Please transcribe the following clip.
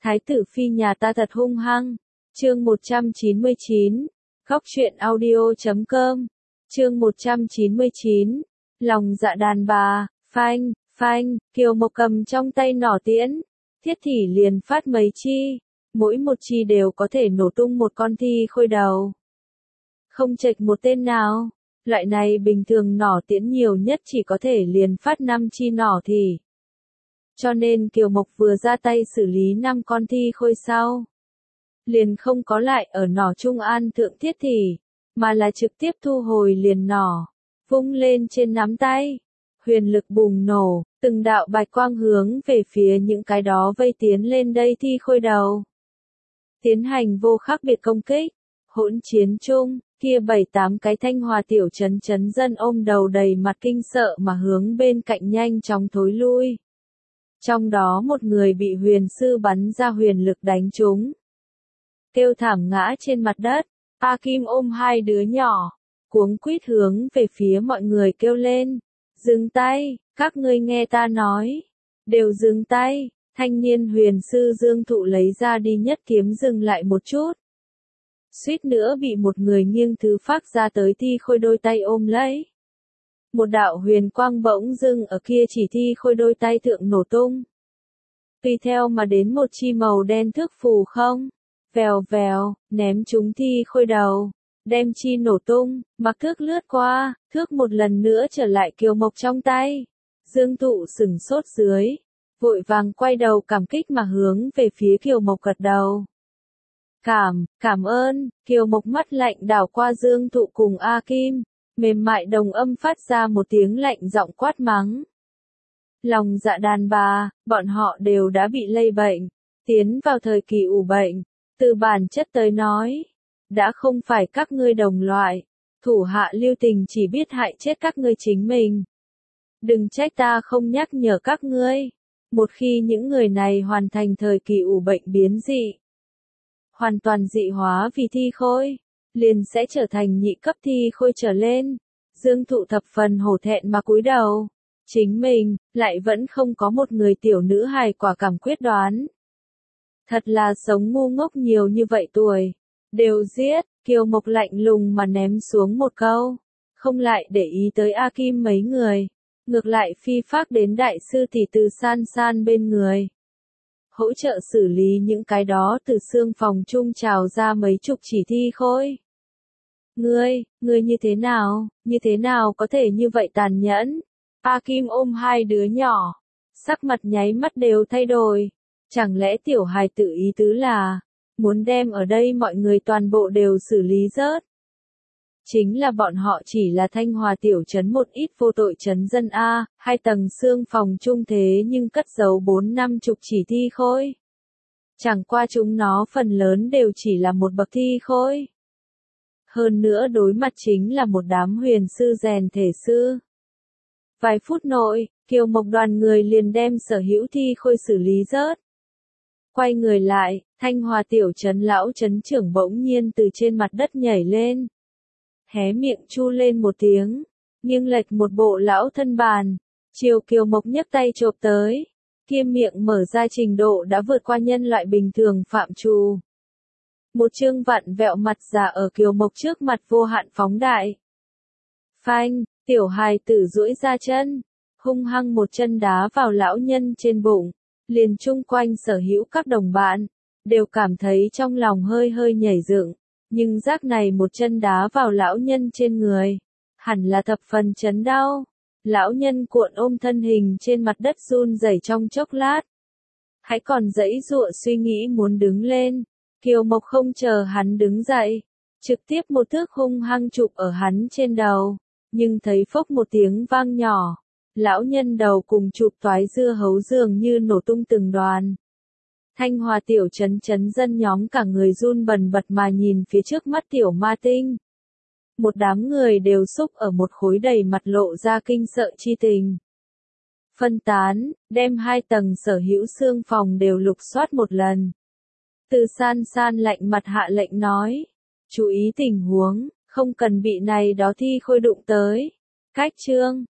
Thái tử phi nhà ta thật hung hăng. Chương 199. Góc truyện audio.com. Chương 199. Lòng dạ đàn bà. Phanh, phanh, Kiều Mộc cầm trong tay nỏ tiễn. Thiết Thỉ liền phát mấy chi. Mỗi một chi đều có thể nổ tung một con thi khôi đầu. Không chệch một tên nào. Loại này bình thường nỏ tiễn nhiều nhất chỉ có thể liền phát 5 chi nỏ thì. Cho nên Kiều Mộc vừa ra tay xử lý 5 con thi khôi sau. Liền không có lại ở nỏ Trung An thượng Thiết Thỉ, mà là trực tiếp thu hồi liền nỏ, vung lên trên nắm tay. Huyền lực bùng nổ, từng đạo bạch quang hướng về phía những cái đó vây tiến lên đây thi khôi đầu. Tiến hành vô khác biệt công kích, hỗn chiến chung, kia 7-8 cái Thanh Hòa tiểu trấn dân ôm đầu đầy mặt kinh sợ mà hướng bên cạnh nhanh chóng thối lui. Trong đó một người bị huyền sư bắn ra huyền lực đánh trúng. Kêu thảm ngã trên mặt đất, A Kim ôm hai đứa nhỏ, cuống quýt hướng về phía mọi người kêu lên. Dừng tay, các ngươi nghe ta nói. Đều dừng tay, thanh niên huyền sư Dương Thụ lấy ra đi nhất kiếm dừng lại một chút. Suýt nữa bị một người nghiêng thứ phát ra tới thi khôi đôi tay ôm lấy. Một đạo huyền quang bỗng dưng ở kia chỉ thi khôi đôi tay thượng nổ tung. Tùy theo mà đến một chi màu đen thước phù không, vèo vèo, ném chúng thi khôi đầu, đem chi nổ tung, mặc thước lướt qua, thước một lần nữa trở lại Kiều Mộc trong tay. Dương Thụ sửng sốt dưới, vội vàng quay đầu cảm kích mà hướng về phía Kiều Mộc gật đầu. Cảm ơn, Kiều Mộc mắt lạnh đảo qua Dương Thụ cùng A Kim. Mềm mại đồng âm phát ra một tiếng lạnh giọng quát mắng. Lòng dạ đàn bà, bọn họ đều đã bị lây bệnh, tiến vào thời kỳ ủ bệnh, từ bản chất tới nói, đã không phải các ngươi đồng loại, thủ hạ lưu tình chỉ biết hại chết các ngươi chính mình. Đừng trách ta không nhắc nhở các ngươi, một khi những người này hoàn thành thời kỳ ủ bệnh biến dị, hoàn toàn dị hóa vì thi khôi, liền sẽ trở thành nhị cấp thi khôi trở lên. Dương Thụ thập phần hổ thẹn mà cúi đầu. Chính mình, lại vẫn không có một người tiểu nữ hài quả cảm quyết đoán. Thật là sống ngu ngốc nhiều như vậy tuổi. Đều giết, Kiều Mộc lạnh lùng mà ném xuống một câu. Không lại để ý tới A Kim mấy người. Ngược lại phi phác đến đại sư tỷ Từ San San bên người. Hỗ trợ xử lý những cái đó từ xương phòng chung trào ra mấy chục chỉ thi khôi. Ngươi như thế nào có thể như vậy tàn nhẫn? A Kim ôm hai đứa nhỏ, sắc mặt nháy mắt đều thay đổi. Chẳng lẽ tiểu hài tự ý tứ là, muốn đem ở đây mọi người toàn bộ đều xử lý rớt? Chính là bọn họ chỉ là Thanh Hòa tiểu trấn một ít vô tội trấn dân A, 2 tầng xương phòng chung thế nhưng cất giấu 4-50 chỉ thi khôi. Chẳng qua chúng nó phần lớn đều chỉ là một bậc thi khôi. Hơn nữa đối mặt chính là một đám huyền sư rèn thể sư. Vài phút nội, Kiều Mộc đoàn người liền đem sở hữu thi khôi xử lý rớt. Quay người lại, Thanh Hòa tiểu trấn lão trấn trưởng bỗng nhiên từ trên mặt đất nhảy lên. Hé miệng chu lên một tiếng, nghiêng lệch một bộ lão thân bàn, chiều Kiều Mộc nhấc tay chộp tới. Kia miệng mở ra trình độ đã vượt qua nhân loại bình thường phạm trù. Một chương vặn vẹo mặt già ở Kiều Mộc trước mặt vô hạn phóng đại. Phanh, tiểu hài tử duỗi ra chân, hung hăng một chân đá vào lão nhân trên bụng, liền chung quanh sở hữu các đồng bạn, đều cảm thấy trong lòng hơi hơi nhảy dựng, nhưng giác này một chân đá vào lão nhân trên người, hẳn là thập phần chấn đau. Lão nhân cuộn ôm thân hình trên mặt đất run rẩy trong chốc lát. Hãy còn giãy giụa suy nghĩ muốn đứng lên. Kiều Mộc không chờ hắn đứng dậy, trực tiếp một thước hung hăng chụp ở hắn trên đầu, nhưng thấy phốc một tiếng vang nhỏ, lão nhân đầu cùng chụp toái dưa hấu dường như nổ tung từng đoàn. Thanh Hòa tiểu trấn dân nhóm cả người run bần bật mà nhìn phía trước mắt tiểu ma tinh. Một đám người đều xúc ở một khối đầy mặt lộ ra kinh sợ chi tình. Phân tán, đem 2 tầng sở hữu xương phòng đều lục soát một lần. Từ San San lạnh mặt hạ lệnh nói, chú ý tình huống, không cần bị này đó thi khôi đụng tới. Cách chương,